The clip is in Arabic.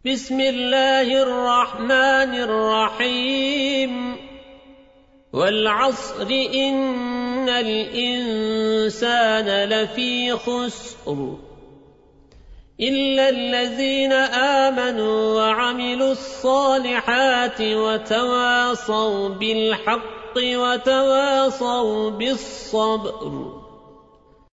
بسم الله الرحمن الرحيم والعصر إن الإنسان لفي خسر إلا الذين آمنوا وعملوا الصالحات وتواصوا بالحق وتواصوا بالصبر